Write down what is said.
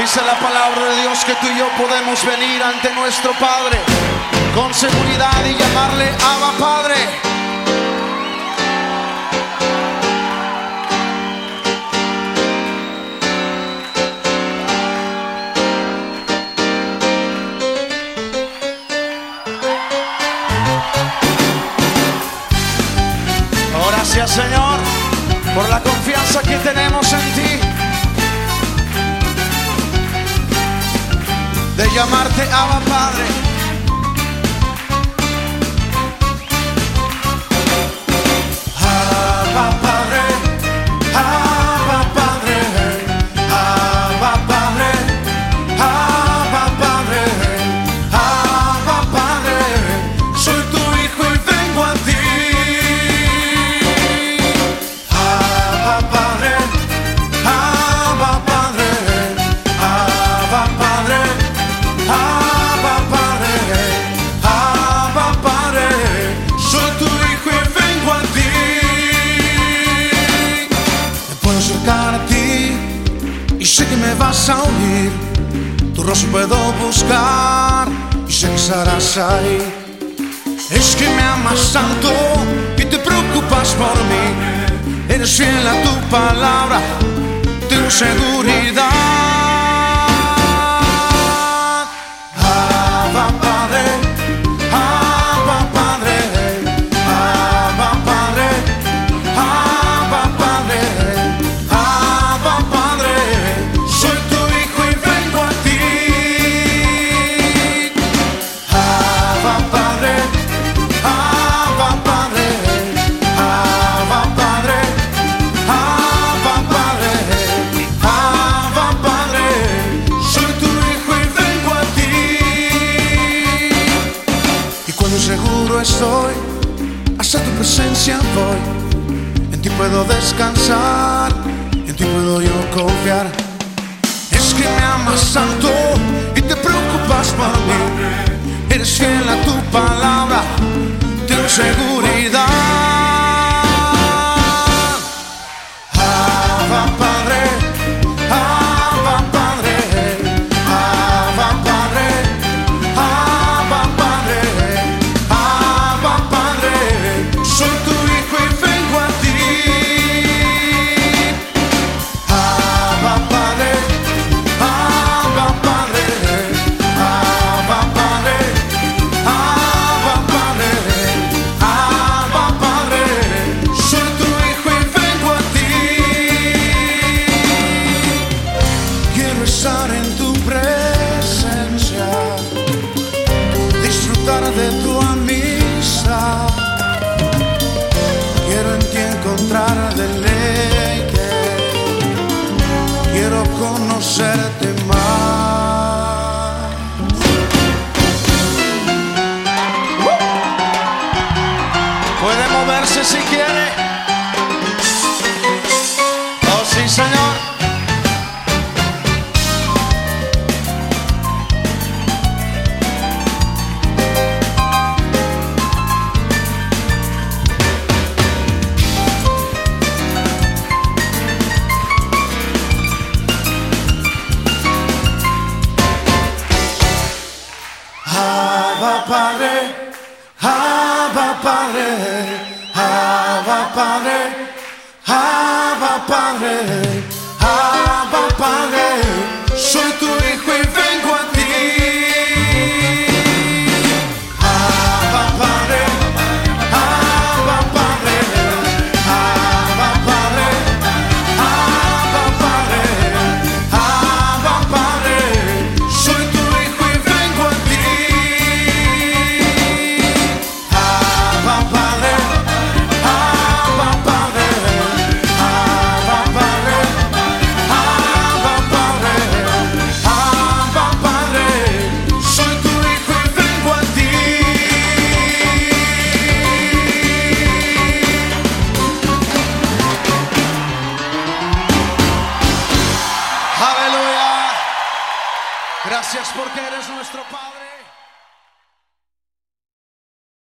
Dice la palabra de Dios que tú y yo podemos venir ante nuestro Padre con seguridad y llamarle Abba Padre. Gracias, Señor, por la confianza que tenemos en ti, de llamarte Abba Padre. Abba Padre, Abba Padre, Abba Padre, Abba Padre, Abba Padre, soy tu hijo y vengo a ti. Y sé que me vas a oír, tu rostro puedo buscar y sé que estarás ahí. Es que me amas tanto y te preocupas por mí, eres fiel a tu palabra, tengo seguridad. Abba Padre, Abba Padre, Abba Padre, Abba Padre. Estoy, hasta tu presencia voy, en ti puedo descansar, en ti puedo yo confiar. Es que me amas tanto y te preocupas por mí, eres fiel a tu palabra, tengo seguridad. Abba Padre, Abba Padre, Abba Padre, Abba Padre. Soy tu hijo y vengo a ti. Abba Padre, Abba Padre, Abba Padre, Abba Padre, Abba Padre. Soy tu hijo y vengo a ti. Quiero estar en tu presencia, disfrutar de tu amistad. Quiero en ti encontrar deleite, quiero conocerte más. Puede moverse si quiere. Oh, sí, Señor. Abba Padre, Abba Padre, Abba Padre, Abba Padre, Abba Padre, soy tu